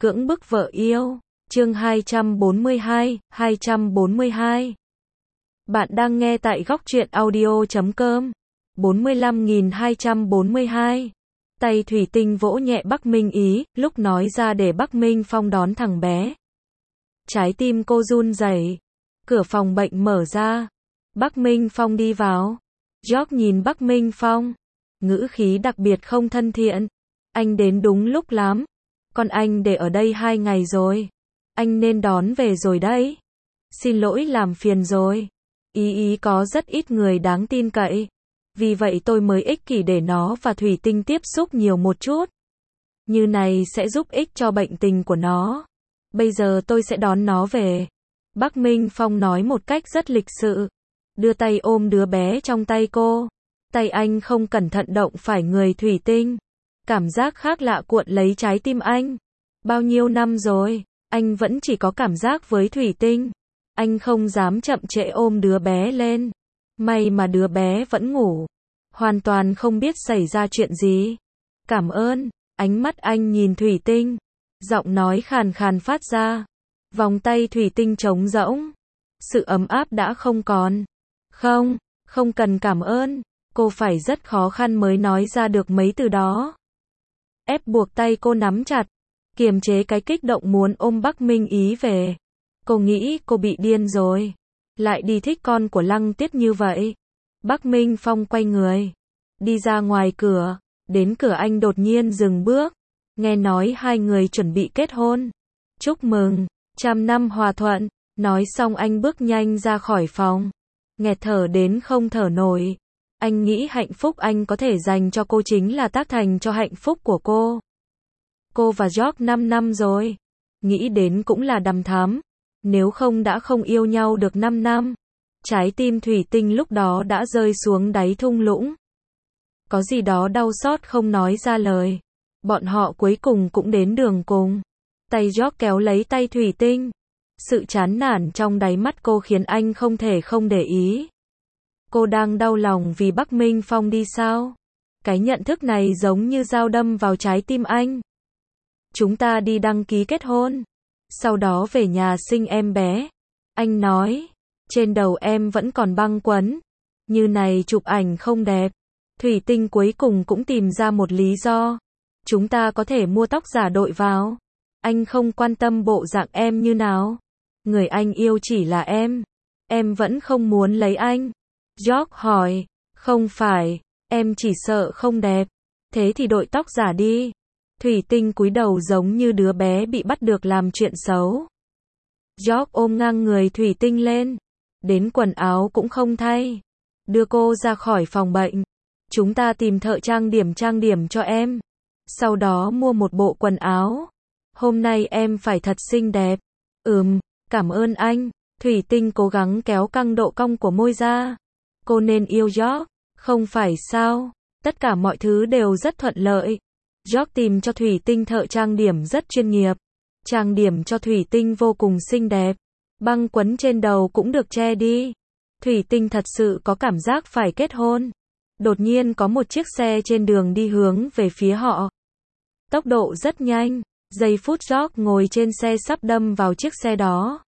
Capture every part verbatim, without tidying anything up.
Cưỡng bức vợ yêu. Chương hai trăm bốn mươi hai, hai trăm bốn mươi hai. Bạn đang nghe tại góc truyện audio chấm com. bốn mươi lăm nghìn hai trăm bốn mươi hai. Tay Thủy Tinh vỗ nhẹ Bắc Minh Ý, lúc nói ra để Bắc Minh Phong đón thằng bé. Trái tim cô run rẩy. Cửa phòng bệnh mở ra. Bắc Minh Phong đi vào. George nhìn Bắc Minh Phong. Ngữ khí đặc biệt không thân thiện. Anh đến đúng lúc lắm. Con anh để ở đây hai ngày rồi. Anh nên đón về rồi đấy. Xin lỗi làm phiền rồi. Ý ý có rất ít người đáng tin cậy. Vì vậy tôi mới ích kỷ để nó và Thủy Tinh tiếp xúc nhiều một chút. Như này sẽ giúp ích cho bệnh tình của nó. Bây giờ tôi sẽ đón nó về. Bắc Minh Phong nói một cách rất lịch sự. Đưa tay ôm đứa bé trong tay cô. Tay anh không cẩn thận động phải người Thủy Tinh. Cảm giác khác lạ cuộn lấy trái tim anh. Bao nhiêu năm rồi, anh vẫn chỉ có cảm giác với Thủy Tinh. Anh không dám chậm trễ ôm đứa bé lên. May mà đứa bé vẫn ngủ. Hoàn toàn không biết xảy ra chuyện gì. Cảm ơn. Ánh mắt anh nhìn Thủy Tinh. Giọng nói khàn khàn phát ra. Vòng tay Thủy Tinh trống rỗng. Sự ấm áp đã không còn. Không, không cần cảm ơn. Cô phải rất khó khăn mới nói ra được mấy từ đó. Ép buộc tay cô nắm chặt. Kiềm chế cái kích động muốn ôm Bắc Minh Ý về. Cô nghĩ cô bị điên rồi. Lại đi thích con của Lăng Tiết như vậy. Bắc Minh Phong quay người. Đi ra ngoài cửa. Đến cửa anh đột nhiên dừng bước. Nghe nói hai người chuẩn bị kết hôn. Chúc mừng. Trăm năm hòa thuận. Nói xong anh bước nhanh ra khỏi phòng. Nghẹt thở đến không thở nổi. Anh nghĩ hạnh phúc anh có thể dành cho cô chính là tác thành cho hạnh phúc của cô. Cô và George năm năm rồi. Nghĩ đến cũng là đằm thắm. Nếu không đã không yêu nhau được năm năm. Trái tim Thủy Tinh lúc đó đã rơi xuống đáy thung lũng. Có gì đó đau xót không nói ra lời. Bọn họ cuối cùng cũng đến đường cùng. Tay George kéo lấy tay Thủy Tinh. Sự chán nản trong đáy mắt cô khiến anh không thể không để ý. Cô đang đau lòng vì Bắc Minh Phong đi sao? Cái nhận thức này giống như dao đâm vào trái tim anh. Chúng ta đi đăng ký kết hôn. Sau đó về nhà sinh em bé. Anh nói. Trên đầu em vẫn còn băng quấn. Như này chụp ảnh không đẹp. Thủy Tinh cuối cùng cũng tìm ra một lý do. Chúng ta có thể mua tóc giả đội vào. Anh không quan tâm bộ dạng em như nào. Người anh yêu chỉ là em. Em vẫn không muốn lấy anh. George hỏi. Không phải. Em chỉ sợ không đẹp. Thế thì đội tóc giả đi. Thủy Tinh cúi đầu giống như đứa bé bị bắt được làm chuyện xấu. George ôm ngang người Thủy Tinh lên. Đến quần áo cũng không thay. Đưa cô ra khỏi phòng bệnh. Chúng ta tìm thợ trang điểm trang điểm cho em. Sau đó mua một bộ quần áo. Hôm nay em phải thật xinh đẹp. Ừm, cảm ơn anh. Thủy Tinh cố gắng kéo căng độ cong của môi ra. Cô nên yêu George, không phải sao? Tất cả mọi thứ đều rất thuận lợi. George tìm cho Thủy Tinh thợ trang điểm rất chuyên nghiệp. Trang điểm cho Thủy Tinh vô cùng xinh đẹp. Băng quấn trên đầu cũng được che đi. Thủy Tinh thật sự có cảm giác phải kết hôn. Đột nhiên có một chiếc xe trên đường đi hướng về phía họ. Tốc độ rất nhanh. Giây phút George ngồi trên xe sắp đâm vào chiếc xe đó.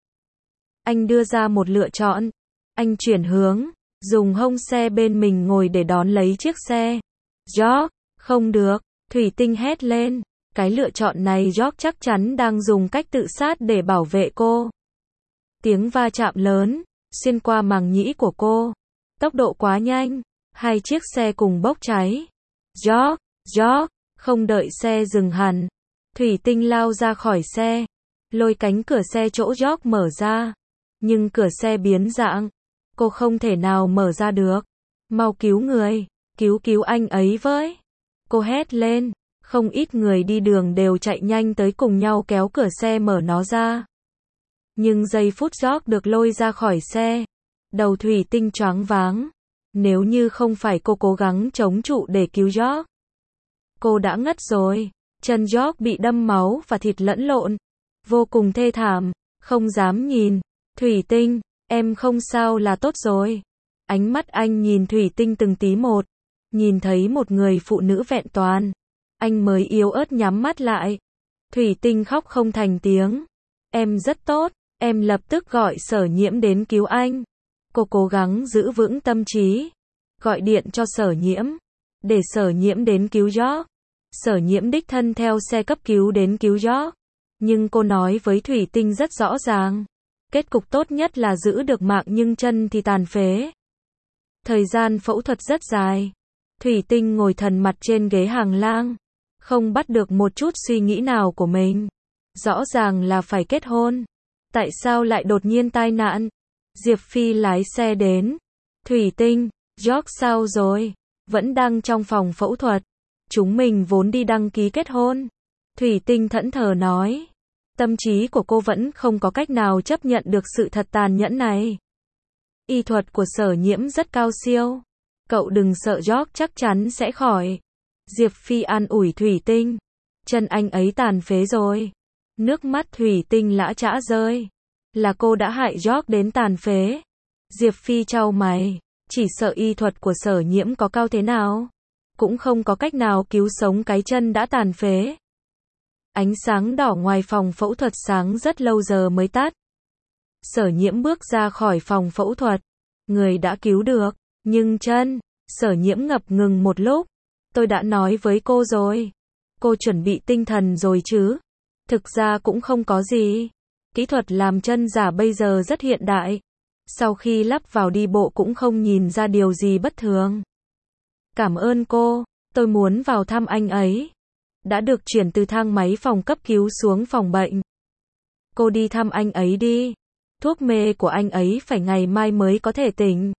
Anh đưa ra một lựa chọn. Anh chuyển hướng. Dùng hông xe bên mình ngồi để đón lấy chiếc xe. George, không được. Thủy Tinh hét lên. Cái lựa chọn này George chắc chắn đang dùng cách tự sát để bảo vệ cô. Tiếng va chạm lớn, xuyên qua màng nhĩ của cô. Tốc độ quá nhanh. Hai chiếc xe cùng bốc cháy. George, George, không đợi xe dừng hẳn. Thủy Tinh lao ra khỏi xe. Lôi cánh cửa xe chỗ George mở ra. Nhưng cửa xe biến dạng. Cô không thể nào mở ra được. Mau cứu người. Cứu cứu anh ấy với. Cô hét lên. Không ít người đi đường đều chạy nhanh tới cùng nhau kéo cửa xe mở nó ra. Nhưng giây phút George được lôi ra khỏi xe. Đầu Thủy Tinh choáng váng. Nếu như không phải cô cố gắng chống trụ để cứu George. Cô đã ngất rồi. Chân George bị đâm máu và thịt lẫn lộn. Vô cùng thê thảm. Không dám nhìn. Thủy Tinh, em không sao là tốt rồi. Ánh mắt anh nhìn Thủy Tinh từng tí một. Nhìn thấy một người phụ nữ vẹn toàn. Anh mới yếu ớt nhắm mắt lại. Thủy Tinh khóc không thành tiếng. Em rất tốt, em lập tức gọi Sở Nhiễm đến cứu anh. Cô cố gắng giữ vững tâm trí, gọi điện cho Sở Nhiễm, để Sở Nhiễm đến cứu George. Sở Nhiễm đích thân theo xe cấp cứu đến cứu George. Nhưng cô nói với Thủy Tinh rất rõ ràng, kết cục tốt nhất là giữ được mạng nhưng chân thì tàn phế. Thời gian phẫu thuật rất dài. Thủy Tinh ngồi thần mặt trên ghế hàng lang, không bắt được một chút suy nghĩ nào của mình. Rõ ràng là phải kết hôn, tại sao lại đột nhiên tai nạn? Diệp Phi lái xe đến. Thủy Tinh, George sao rồi? Vẫn đang trong phòng phẫu thuật. Chúng mình vốn đi đăng ký kết hôn. Thủy Tinh thẫn thờ nói. Tâm trí của cô vẫn không có cách nào chấp nhận được sự thật tàn nhẫn này. Y thuật của Sở Nhiễm rất cao siêu. Cậu đừng sợ, George chắc chắn sẽ khỏi. Diệp Phi an ủi Thủy Tinh. Chân anh ấy tàn phế rồi. Nước mắt Thủy Tinh lã chã rơi. Là cô đã hại George đến tàn phế. Diệp Phi chau mày. Chỉ sợ y thuật của Sở Nhiễm có cao thế nào, cũng không có cách nào cứu sống cái chân đã tàn phế. Ánh sáng đỏ ngoài phòng phẫu thuật sáng rất lâu giờ mới tắt. Sở Nhiễm bước ra khỏi phòng phẫu thuật. Người đã cứu được, nhưng chân. Sở Nhiễm ngập ngừng một lúc. Tôi đã nói với cô rồi. Cô chuẩn bị tinh thần rồi chứ? Thực ra cũng không có gì. Kỹ thuật làm chân giả bây giờ rất hiện đại. Sau khi lắp vào đi bộ cũng không nhìn ra điều gì bất thường. Cảm ơn cô, tôi muốn vào thăm anh ấy. Đã được chuyển từ thang máy phòng cấp cứu xuống phòng bệnh. Cô đi thăm anh ấy đi. Thuốc mê của anh ấy phải ngày mai mới có thể tỉnh.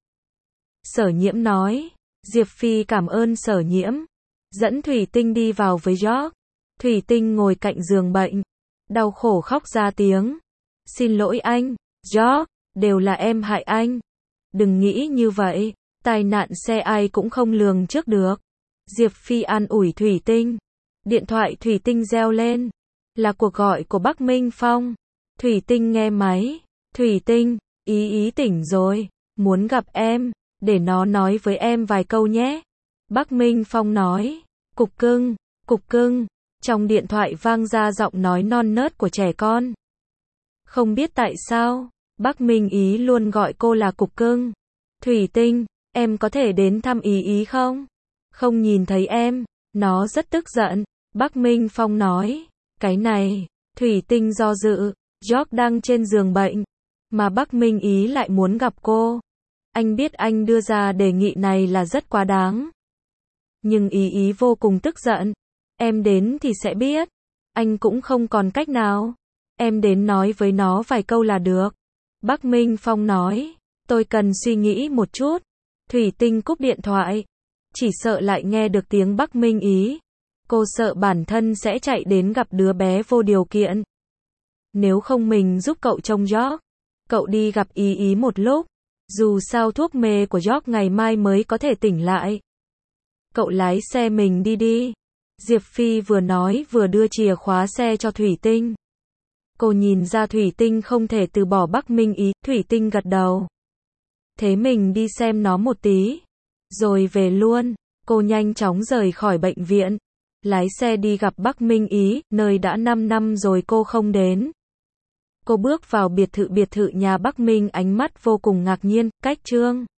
Sở Nhiễm nói. Diệp Phi cảm ơn Sở Nhiễm. Dẫn Thủy Tinh đi vào với George. Thủy Tinh ngồi cạnh giường bệnh. Đau khổ khóc ra tiếng. Xin lỗi anh, George, đều là em hại anh. Đừng nghĩ như vậy, tai nạn xe ai cũng không lường trước được. Diệp Phi an ủi Thủy Tinh. Điện thoại Thủy Tinh reo lên. Là cuộc gọi của Bắc Minh Phong. Thủy Tinh nghe máy. Thủy Tinh, ý ý tỉnh rồi, muốn gặp em, để nó nói với em vài câu nhé. Bắc Minh Phong nói. Cục cưng, cục cưng. Trong điện thoại vang ra giọng nói non nớt của trẻ con. Không biết tại sao, Bắc Minh Ý luôn gọi cô là cục cưng. Thủy Tinh, em có thể đến thăm Ý Ý không? Không nhìn thấy em, nó rất tức giận. Bắc Minh Phong nói. Cái này, Thủy Tinh do dự. George đang trên giường bệnh, mà Bắc Minh Ý lại muốn gặp cô. Anh biết anh đưa ra đề nghị này là rất quá đáng. Nhưng Ý Ý vô cùng tức giận. Em đến thì sẽ biết. Anh cũng không còn cách nào. Em đến nói với nó vài câu là được. Bắc Minh Phong nói. Tôi cần suy nghĩ một chút. Thủy Tinh cúp điện thoại. Chỉ sợ lại nghe được tiếng Bắc Minh Ý. Cô sợ bản thân sẽ chạy đến gặp đứa bé vô điều kiện. Nếu không mình giúp cậu trông George. Cậu đi gặp Ý Ý một lúc. Dù sao thuốc mê của George ngày mai mới có thể tỉnh lại. Cậu lái xe mình đi đi. Diệp Phi vừa nói vừa đưa chìa khóa xe cho Thủy Tinh. Cô nhìn ra Thủy Tinh không thể từ bỏ Bắc Minh Ý. Thủy Tinh gật đầu. Thế mình đi xem nó một tí. Rồi về luôn. Cô nhanh chóng rời khỏi bệnh viện. Lái xe đi gặp Bắc Minh Ý, nơi đã năm năm rồi cô không đến. Cô bước vào biệt thự biệt thự nhà Bắc Minh, ánh mắt vô cùng ngạc nhiên. Cách Trương